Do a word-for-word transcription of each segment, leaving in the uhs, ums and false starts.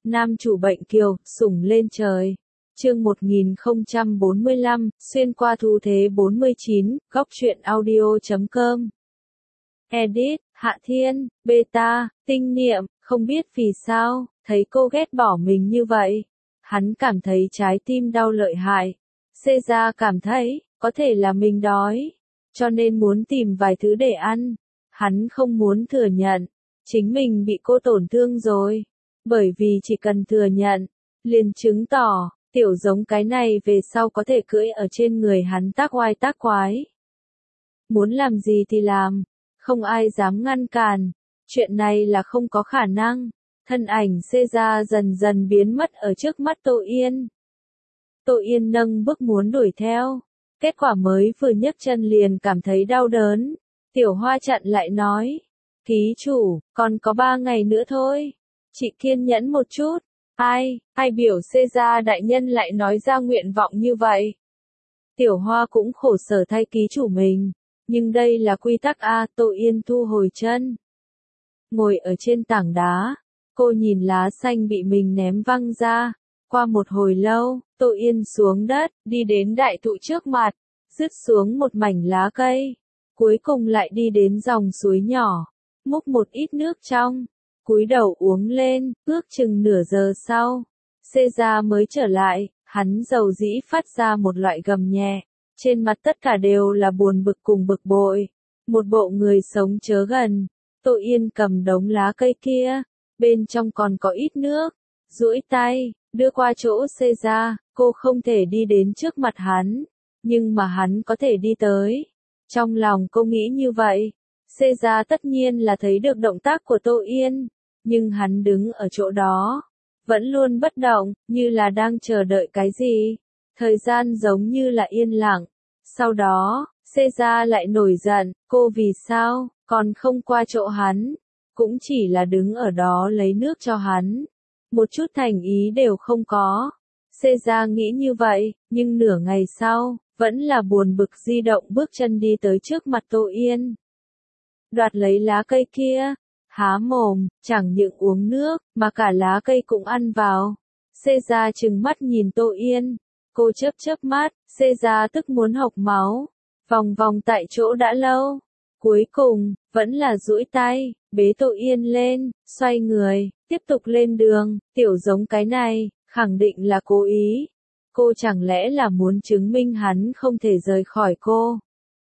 Nam chủ bệnh kiều, sủng lên trời. Chương một nghìn không trăm bốn mươi lăm, xuyên qua thu thế bốn mươi chín, góc truyện audio chấm com. Edit, Hạ Thiên, Beta, Tinh Niệm, không biết vì sao, thấy cô ghét bỏ mình như vậy. Hắn cảm thấy trái tim đau lợi hại. Caesar cảm thấy, có thể là mình đói, cho nên muốn tìm vài thứ để ăn. Hắn không muốn thừa nhận, chính mình bị cô tổn thương rồi. Bởi vì chỉ cần thừa nhận, liền chứng tỏ, tiểu giống cái này về sau có thể cưỡi ở trên người hắn tác oai tác quái. Muốn làm gì thì làm, không ai dám ngăn cản, chuyện này là không có khả năng. Thân ảnh Caesar dần dần biến mất ở trước mắt Tô Yên. Tô Yên nâng bước muốn đuổi theo, kết quả mới vừa nhấc chân liền cảm thấy đau đớn. Tiểu Hoa chặn lại nói, ký chủ, còn có ba ngày nữa thôi, chị kiên nhẫn một chút. Ai, ai biểu Caesar đại nhân lại nói ra nguyện vọng như vậy. Tiểu Hoa cũng khổ sở thay ký chủ mình, nhưng đây là quy tắc a. Tô Yên thu hồi chân, ngồi ở trên tảng đá, cô nhìn lá xanh bị mình ném văng ra. Qua một hồi lâu, Tô Yên xuống đất, đi đến đại thụ trước mặt, rứt xuống một mảnh lá cây, cuối cùng lại đi đến dòng suối nhỏ, múc một ít nước trong, cúi đầu uống lên. Ước chừng nửa giờ sau, Caesar mới trở lại, hắn dầu dĩ phát ra một loại gầm nhẹ, trên mặt tất cả đều là buồn bực cùng bực bội, một bộ người sống chớ gần. Tô Yên cầm đống lá cây kia, bên trong còn có ít nước, duỗi tay, đưa qua chỗ Caesar. Cô không thể đi đến trước mặt hắn, nhưng mà hắn có thể đi tới. Trong lòng cô nghĩ như vậy, Caesar tất nhiên là thấy được động tác của Tô Yên, nhưng hắn đứng ở chỗ đó, vẫn luôn bất động, như là đang chờ đợi cái gì. Thời gian giống như là yên lặng. Sau đó, Caesar lại nổi giận, cô vì sao, còn không qua chỗ hắn, cũng chỉ là đứng ở đó lấy nước cho hắn. Một chút thành ý đều không có. Caesar nghĩ như vậy, nhưng nửa ngày sau, vẫn là buồn bực di động bước chân đi tới trước mặt Tô Yên. Đoạt lấy lá cây kia, há mồm, chẳng những uống nước, mà cả lá cây cũng ăn vào. Caesar trừng mắt nhìn Tô Yên, cô chớp chớp mắt, Caesar tức muốn hộc máu, vòng vòng tại chỗ đã lâu. Cuối cùng, vẫn là duỗi tay, bế Tô Yên lên, xoay người, tiếp tục lên đường. Tiểu giống cái này, khẳng định là cố ý. Cô chẳng lẽ là muốn chứng minh hắn không thể rời khỏi cô?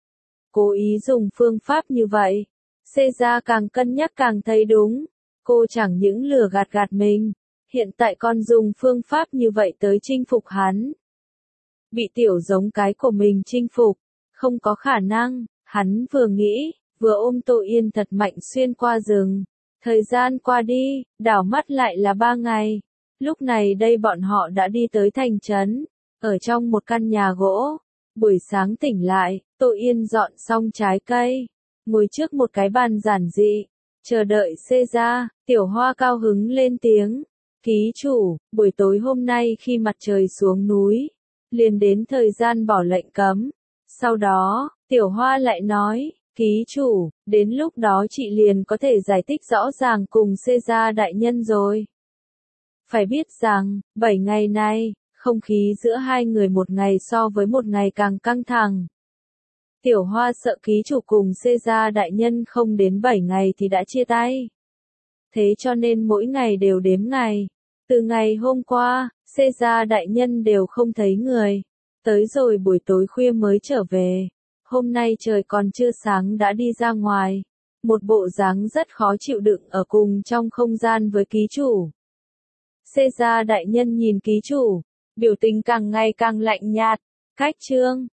Cố ý dùng phương pháp như vậy. Caesar càng cân nhắc càng thấy đúng. Cô chẳng những lừa gạt gạt mình, hiện tại còn dùng phương pháp như vậy tới chinh phục hắn. Bị tiểu giống cái của mình chinh phục, không có khả năng. Hắn vừa nghĩ, vừa ôm Tô Yên thật mạnh xuyên qua rừng. Thời gian qua đi, đảo mắt lại là ba ngày. Lúc này đây bọn họ đã đi tới thành trấn, ở trong một căn nhà gỗ. Buổi sáng tỉnh lại, Tô Yên dọn xong trái cây, ngồi trước một cái bàn giản dị, chờ đợi Caesar. Tiểu Hoa cao hứng lên tiếng, ký chủ, buổi tối hôm nay khi mặt trời xuống núi, liền đến thời gian bỏ lệnh cấm. Sau đó, Tiểu Hoa lại nói, ký chủ, đến lúc đó chị liền có thể giải thích rõ ràng cùng Caesar đại nhân rồi. Phải biết rằng, bảy ngày nay, không khí giữa hai người một ngày so với một ngày càng căng thẳng. Tiểu Hoa sợ ký chủ cùng Caesar đại nhân không đến bảy ngày thì đã chia tay. Thế cho nên mỗi ngày đều đếm ngày. Từ ngày hôm qua, Caesar đại nhân đều không thấy người. Tới rồi buổi tối khuya mới trở về. Hôm nay trời còn chưa sáng đã đi ra ngoài. Một bộ dáng rất khó chịu đựng ở cùng trong không gian với ký chủ. Caesar đại nhân nhìn ký chủ, biểu tình càng ngày càng lạnh nhạt. Cách chương.